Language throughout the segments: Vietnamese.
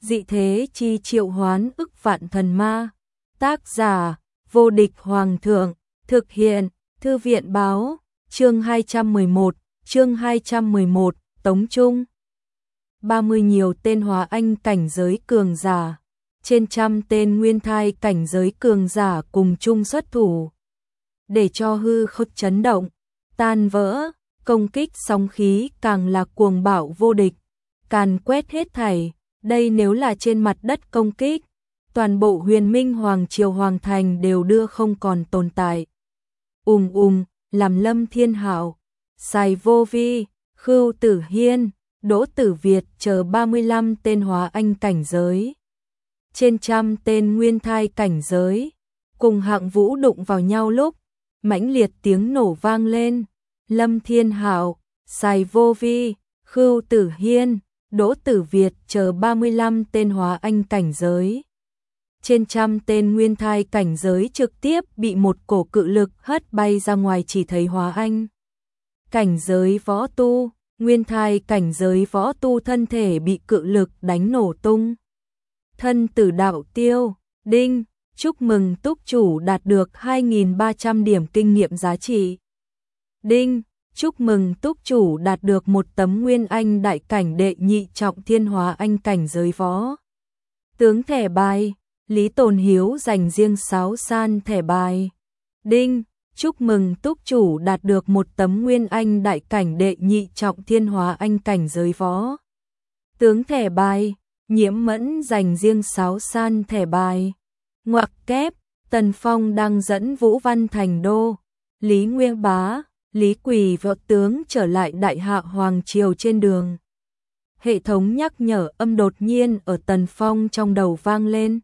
dị thế chi triệu hoán ức vạn thần ma. Tác giả, vô địch hoàng thượng, thực hiện, thư viện báo, chương 211, Tống Trung. 30 nhiều tên hóa anh cảnh giới cường giả, trên trăm tên nguyên thai cảnh giới cường giả cùng chung xuất thủ. Để cho hư không chấn động, tan vỡ, công kích sóng khí càng là cuồng bạo vô địch, càn quét hết thảy. Đây nếu là trên mặt đất công kích, toàn bộ Huyền Minh Hoàng Triều Hoàng Thành đều đưa không còn tồn tại. Làm Lâm Thiên Hạo, Sài Vô Vi, Khưu Tử Hiên, Đỗ Tử Việt chờ 35 tên hóa anh cảnh giới, trên trăm tên nguyên thai cảnh giới, cùng Hạng Vũ đụng vào nhau lúc, mãnh liệt tiếng nổ vang lên. Lâm Thiên Hạo, Sài Vô Vi, Khưu Tử Hiên, Đỗ Tử Việt chờ 35 tên hóa anh cảnh giới, trên trăm tên nguyên thai cảnh giới trực tiếp bị một cổ cự lực hất bay ra ngoài. Chỉ thấy hóa anh cảnh giới võ tu, nguyên thai cảnh giới võ tu thân thể bị cự lực đánh nổ tung. Thân tử đạo tiêu, đinh, chúc mừng túc chủ đạt được 2.300 điểm kinh nghiệm giá trị. Đinh, chúc mừng túc chủ đạt được một tấm nguyên anh đại cảnh đệ nhị trọng thiên hóa anh cảnh giới võ tướng thẻ bài. Lý Tồn Hiếu dành riêng 6 san thẻ bài. Đinh, chúc mừng túc chủ đạt được một tấm nguyên anh đại cảnh đệ nhị trọng thiên hóa anh cảnh giới võ tướng thẻ bài. Nhiễm Mẫn dành riêng 6 san thẻ bài. Ngoặc kép, Tần Phong đang dẫn Vũ Văn thành đô. Lý Nguyên Bá, Lý Quỳ võ tướng trở lại Đại Hạ Hoàng Triều trên đường. Hệ thống nhắc nhở âm đột nhiên ở Tần Phong trong đầu vang lên.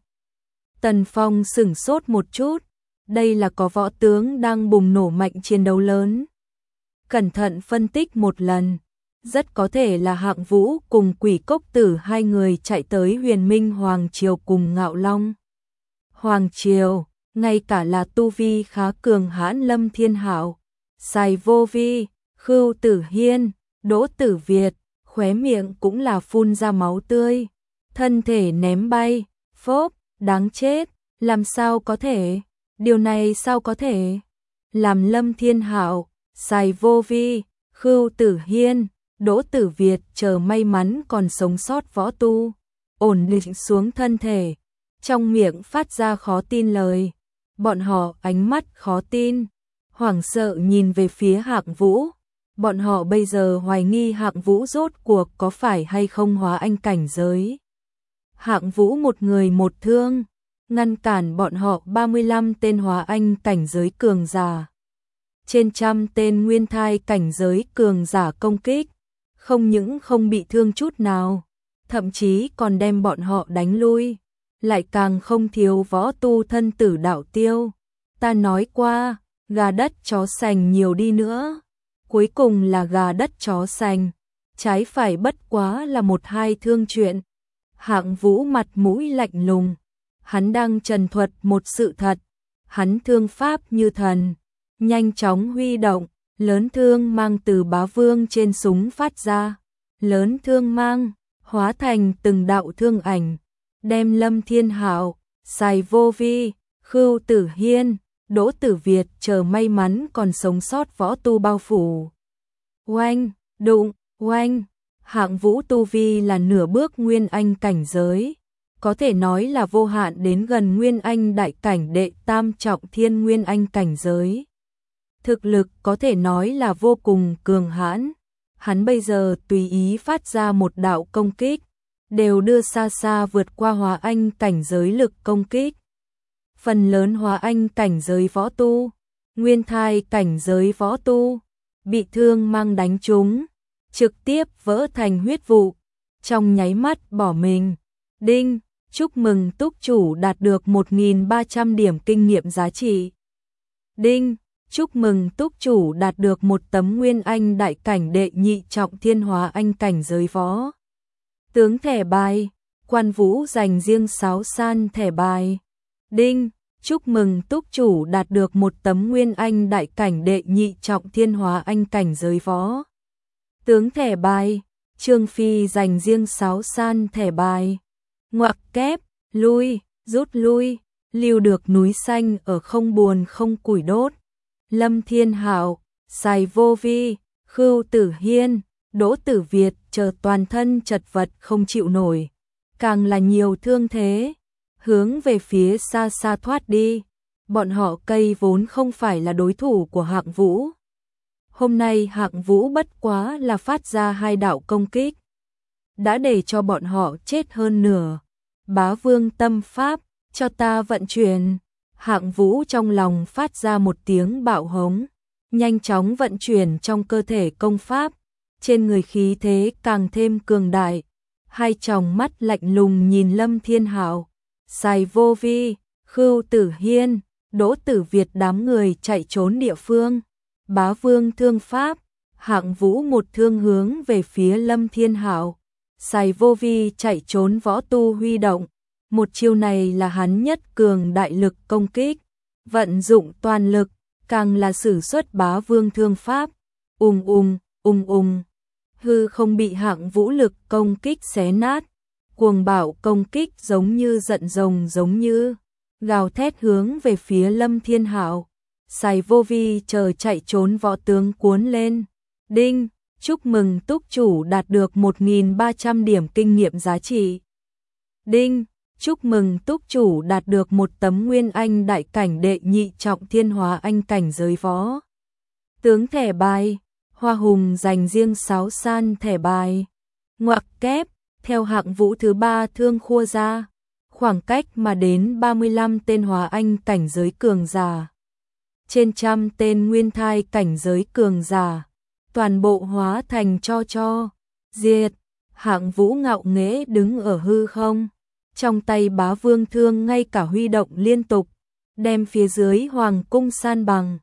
Tần Phong sửng sốt một chút, đây là có võ tướng đang bùng nổ mạnh chiến đấu lớn. Cẩn thận phân tích một lần, rất có thể là Hạng Vũ cùng Quỷ Cốc Tử hai người chạy tới Huyền Minh Hoàng Triều cùng Ngạo Long Hoàng Triều, ngay cả là tu vi khá cường hãn Lâm Thiên Hạo, Sài Vô Vi, Khưu Tử Hiên, Đỗ Tử Việt, khóe miệng cũng là phun ra máu tươi, thân thể ném bay, phốp, đáng chết, làm sao có thể, điều này sao có thể, làm Lâm Thiên Hạo, Sài Vô Vi, Khưu Tử Hiên, Đỗ Tử Việt chờ may mắn còn sống sót võ tu, ổn định xuống thân thể, trong miệng phát ra khó tin lời, bọn họ ánh mắt khó tin, hoảng sợ nhìn về phía Hạng Vũ. Bọn họ bây giờ hoài nghi Hạng Vũ rốt cuộc có phải hay không hóa anh cảnh giới. Hạng Vũ một người một thương, ngăn cản bọn họ 35 tên hóa anh cảnh giới cường giả, trên trăm tên nguyên thai cảnh giới cường giả công kích, không những không bị thương chút nào, thậm chí còn đem bọn họ đánh lui, lại càng không thiếu võ tu thân tử đạo tiêu. Ta nói qua, gà đất chó sành nhiều đi nữa, cuối cùng là gà đất chó sành, trái phải bất quá là một hai thương chuyện. Hạng Vũ mặt mũi lạnh lùng, hắn đang trần thuật một sự thật, hắn thương pháp như thần, nhanh chóng huy động, lớn thương mang từ bá vương trên súng phát ra, lớn thương mang, hóa thành từng đạo thương ảnh, đem Lâm Thiên Hạo, Sài Vô Vi, Khưu Tử Hiên, Đỗ Tử Việt chờ may mắn còn sống sót võ tu bao phủ. Oanh, đụng, oanh, Hạng Vũ tu vi là nửa bước nguyên anh cảnh giới, có thể nói là vô hạn đến gần nguyên anh đại cảnh đệ tam trọng thiên nguyên anh cảnh giới. Thực lực có thể nói là vô cùng cường hãn, hắn bây giờ tùy ý phát ra một đạo công kích, đều đưa xa xa vượt qua hóa anh cảnh giới lực công kích. Phần lớn hóa anh cảnh giới võ tu, nguyên thai cảnh giới võ tu, bị thương mang đánh trúng, trực tiếp vỡ thành huyết vụ, trong nháy mắt bỏ mình. Đinh, chúc mừng túc chủ đạt được 1.300 điểm kinh nghiệm giá trị. Đinh, chúc mừng túc chủ đạt được một tấm nguyên anh đại cảnh đệ nhị trọng thiên hóa anh cảnh giới võ tướng thẻ bài. Quan Vũ dành riêng 6 san thẻ bài. Đinh, chúc mừng túc chủ đạt được một tấm nguyên anh đại cảnh đệ nhị trọng thiên hóa anh cảnh giới võ tướng thẻ bài. Trương Phi dành riêng 6 san thẻ bài. ngoặc kép, lui, rút lui, lưu được núi xanh ở không buồn không củi đốt. Lâm Thiên Hạo, Sài Vô Vi, Khưu Tử Hiên, Đỗ Tử Việt chờ toàn thân chật vật không chịu nổi, càng là nhiều thương thế, hướng về phía xa xa thoát đi. Bọn họ cây vốn không phải là đối thủ của Hạng Vũ. Hôm nay Hạng Vũ bất quá là phát ra 2 đạo công kích, đã để cho bọn họ chết hơn nửa. Bá Vương tâm pháp, cho ta vận chuyển. Hạng Vũ trong lòng phát ra một tiếng bạo hống, nhanh chóng vận chuyển trong cơ thể công pháp, trên người khí thế càng thêm cường đại. Hai tròng mắt lạnh lùng nhìn Lâm Thiên Hạo, Sài Vô Vi, Khưu Tử Hiên, Đỗ Tử Việt đám người chạy trốn địa phương. Bá Vương thương pháp, Hạng Vũ một thương hướng về phía Lâm Thiên Hạo, Sài Vô Vi chạy trốn võ tu huy động. Một chiêu này là hắn nhất cường đại lực công kích, vận dụng toàn lực, càng là sử xuất Bá Vương thương pháp. Hư không bị Hạng Vũ lực công kích xé nát, cuồng bạo công kích giống như giận rồng giống như gào thét hướng về phía Lâm Thiên Hạo. Sài Vô Vi chờ chạy trốn võ tướng cuốn lên. Đinh, chúc mừng túc chủ đạt được 1.300 điểm kinh nghiệm giá trị. Đinh, chúc mừng túc chủ đạt được 1 tấm Nguyên Anh đại cảnh đệ nhị trọng Thiên Hóa Anh cảnh giới võ tướng thẻ bài. Hoa Hùng dành riêng 6 san thẻ bài. Ngoặc kép, theo Hạng Vũ thứ 3 thương khua ra, khoảng cách mà đến 35 tên Hóa Anh cảnh giới cường giả, trên trăm tên Nguyên Thai cảnh giới cường giả, toàn bộ hóa thành cho diệt. Hạng Vũ ngạo nghễ đứng ở hư không, trong tay Bá Vương thương ngay cả huy động liên tục, đem phía dưới hoàng cung san bằng.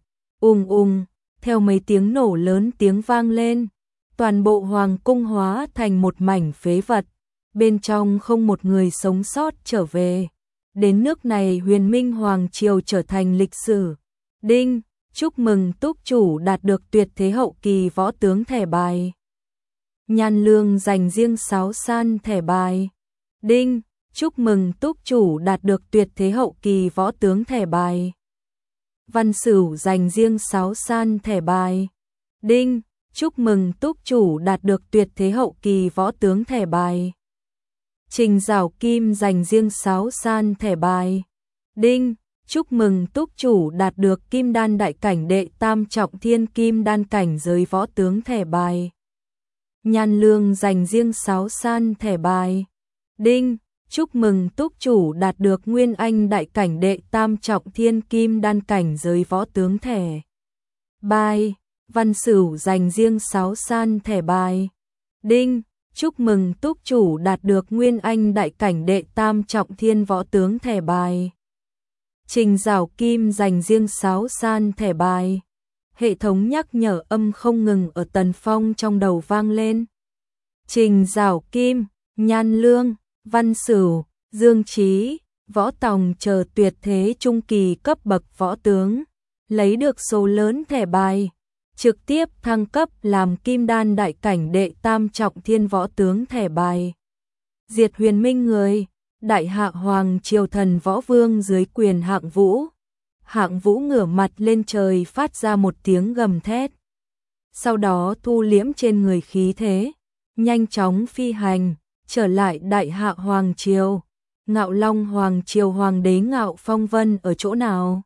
Theo mấy tiếng nổ lớn tiếng vang lên, toàn bộ hoàng cung hóa thành một mảnh phế vật, bên trong không một người sống sót trở về. Đến nước này Huyền Minh Hoàng Triều trở thành lịch sử. Đinh, chúc mừng túc chủ đạt được tuyệt thế hậu kỳ võ tướng thẻ bài. Nhan Lương dành riêng 6 san thẻ bài. Đinh, chúc mừng túc chủ đạt được tuyệt thế hậu kỳ võ tướng thẻ bài. Văn Sửu dành riêng 6 san thẻ bài. Đinh, chúc mừng túc chủ đạt được tuyệt thế hậu kỳ võ tướng thẻ bài. Trình Giảo Kim dành riêng 6 san thẻ bài. Đinh, chúc mừng túc chủ đạt được Kim Đan đại cảnh đệ tam trọng Thiên Kim Đan cảnh giới võ tướng thẻ bài. Nhan Lương dành riêng 6 san thẻ bài. Đinh, chúc mừng túc chủ đạt được Nguyên Anh đại cảnh đệ tam trọng Thiên Kim Đan cảnh giới võ tướng thẻ bài. Văn Sửu dành riêng 6 san thẻ bài. Đinh, chúc mừng túc chủ đạt được Nguyên Anh đại cảnh đệ tam trọng Thiên võ tướng thẻ bài. Trình Giảo Kim dành riêng 6 san thẻ bài. Hệ thống nhắc nhở âm không ngừng ở Tần Phong trong đầu vang lên. Trình Giảo Kim, Nhan Lương, Văn Sửu, Dương Chí, Võ Tòng chờ tuyệt thế trung kỳ cấp bậc võ tướng, lấy được số lớn thẻ bài, trực tiếp thăng cấp làm Kim Đan đại cảnh đệ tam trọng Thiên võ tướng thẻ bài. Diệt Huyền Minh người, Đại Hạ Hoàng Triều Thần Võ Vương dưới quyền Hạng Vũ. Hạng Vũ ngửa mặt lên trời phát ra một tiếng gầm thét, sau đó thu liễm trên người khí thế, nhanh chóng phi hành trở lại Đại Hạ Hoàng Triều. Ngạo Long Hoàng Triều Hoàng đế Ngạo Phong Vân ở chỗ nào?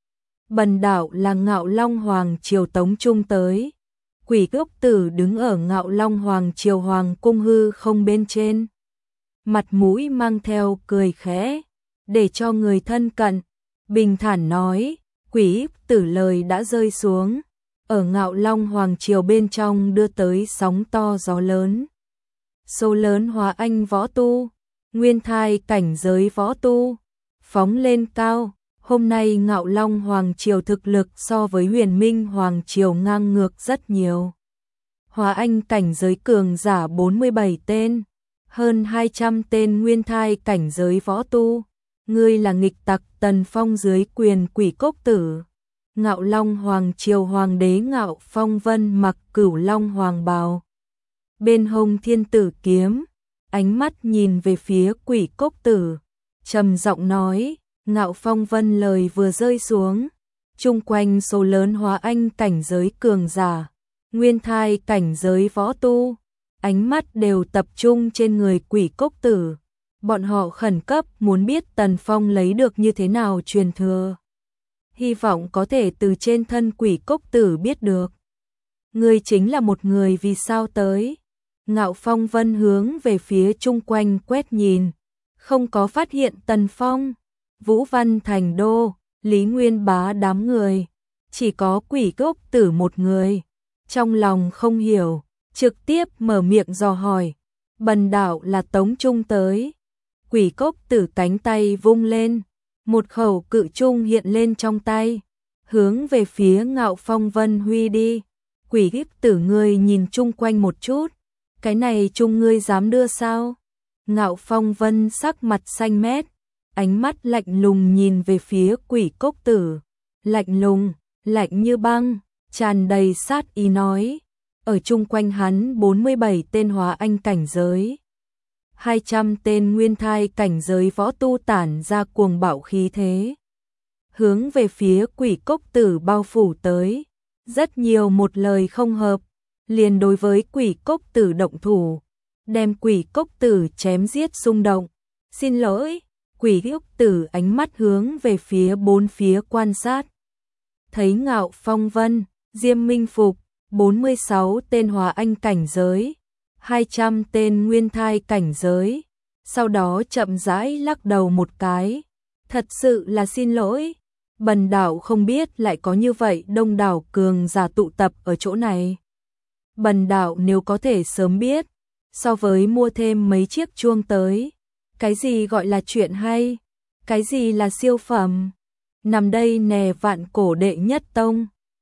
Bần đạo là Ngạo Long Hoàng Triều Tống Trung tới. Quỷ Cốc Tử đứng ở Ngạo Long Hoàng Triều Hoàng cung hư không bên trên, mặt mũi mang theo cười khẽ, để cho người thân cận, bình thản nói. Quỷ Cốc Tử lời đã rơi xuống, ở Ngạo Long Hoàng Triều bên trong đưa tới sóng to gió lớn. Số lớn Hóa Anh võ tu, Nguyên Thai cảnh giới võ tu, phóng lên cao. Hôm nay Ngạo Long Hoàng Triều thực lực so với Huyền Minh Hoàng Triều ngang ngược rất nhiều. Hóa Anh cảnh giới cường giả 47 tên, hơn 200 tên Nguyên Thai cảnh giới võ tu. Ngươi là nghịch tặc. Tần Phong dưới quyền Quỷ Cốc Tử. Ngạo Long Hoàng Triều Hoàng đế Ngạo Phong Vân mặc Cửu Long Hoàng bào, bên hông thiên tử kiếm, ánh mắt nhìn về phía Quỷ Cốc Tử, trầm giọng nói, Ngạo Phong Vân lời vừa rơi xuống, chung quanh số lớn hóa anh cảnh giới cường giả, nguyên thai cảnh giới võ tu, ánh mắt đều tập trung trên người Quỷ Cốc Tử. Bọn họ khẩn cấp muốn biết Tần Phong lấy được như thế nào truyền thừa. Hy vọng có thể từ trên thân Quỷ Cốc Tử biết được. Ngươi chính là một người vì sao tới. Ngạo Phong Vân hướng về phía chung quanh quét nhìn. Không có phát hiện Tần Phong, Vũ Văn Thành Đô, Lý Nguyên Bá đám người. Chỉ có Quỷ Cốc Tử một người. Trong lòng không hiểu, trực tiếp mở miệng dò hỏi. Bần đạo là Tống Trung tới. Quỷ Cốc Tử cánh tay vung lên, một khẩu cự trung hiện lên trong tay, hướng về phía Ngạo Phong Vân huy đi. Quỷ Cốc Tử ngươi nhìn chung quanh một chút, cái này trung ngươi dám đưa sao? Ngạo Phong Vân sắc mặt xanh mét, ánh mắt lạnh lùng nhìn về phía Quỷ Cốc Tử, lạnh lùng, lạnh như băng, tràn đầy sát ý nói, ở chung quanh hắn 47 tên hóa anh cảnh giới. 200 tên nguyên thai cảnh giới võ tu tản ra cuồng bạo khí thế, hướng về phía Quỷ Cốc Tử bao phủ tới, rất nhiều một lời không hợp, liền đối với Quỷ Cốc Tử động thủ, đem Quỷ Cốc Tử chém giết xung động. Xin lỗi, Quỷ Cốc Tử ánh mắt hướng về phía bốn phía quan sát. Thấy Ngạo Phong Vân, Diêm Minh Phục, 46 tên hóa anh cảnh giới, 200 tên nguyên thai cảnh giới, sau đó chậm rãi lắc đầu một cái. Thật sự là xin lỗi, bần đạo không biết lại có như vậy đông đảo cường giả tụ tập ở chỗ này. Bần đạo nếu có thể sớm biết, so với mua thêm mấy chiếc chuông tới, cái gì gọi là chuyện hay, cái gì là siêu phẩm, nằm đây nè vạn cổ đệ nhất tông.